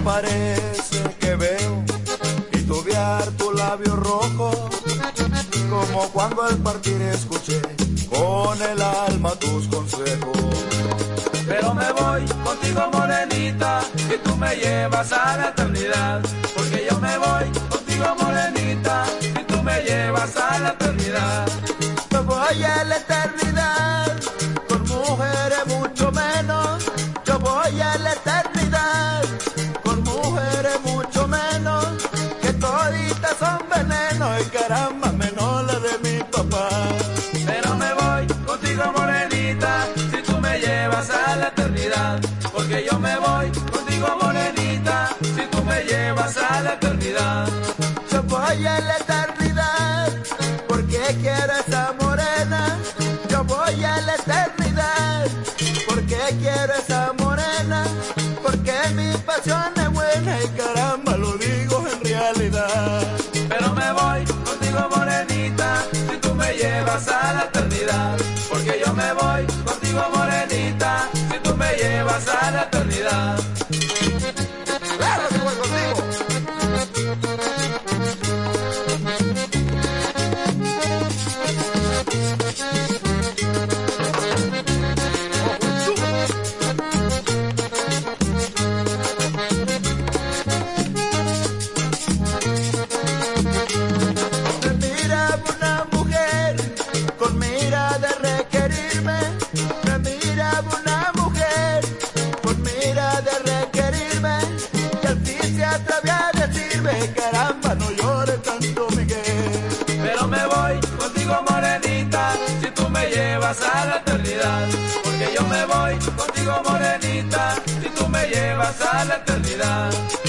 parece que veo titubear tu labio rojo, como cuando al partir escuché con el alma tus consejos. Pero me voy contigo, morenita, y tú me llevas a la eternidad. Porque yo me voy contigo, morenita, y tú me llevas a la eternidad. Me voy a la eternidad, con mujeres mucho menos. Yo voy a la eternidad, con mujeres mucho menos, que toditas son veneno y caramba menos la de mi papá. Pero me voy contigo, morenita, si tú me llevas a la eternidad. Porque yo me voy contigo, morenita, si tú me llevas a la eternidad. Yo voy a la eternidad, porque quiero esa morena. Yo voy a la eternidad, porque quiero esa morena, porque mi pasión es buena y caramba lo digo en realidad. Pero me voy contigo, morenita, si tú me llevas a la eternidad. Porque yo me voy contigo, morenita, si tú me llevas a la eternidad. ¡Claro que voy contigo! Caramba, no llores tanto, Miguel. Pero me voy contigo, morenita, si tú me llevas a la eternidad. Porque yo me voy contigo, morenita, si tú me llevas a la eternidad.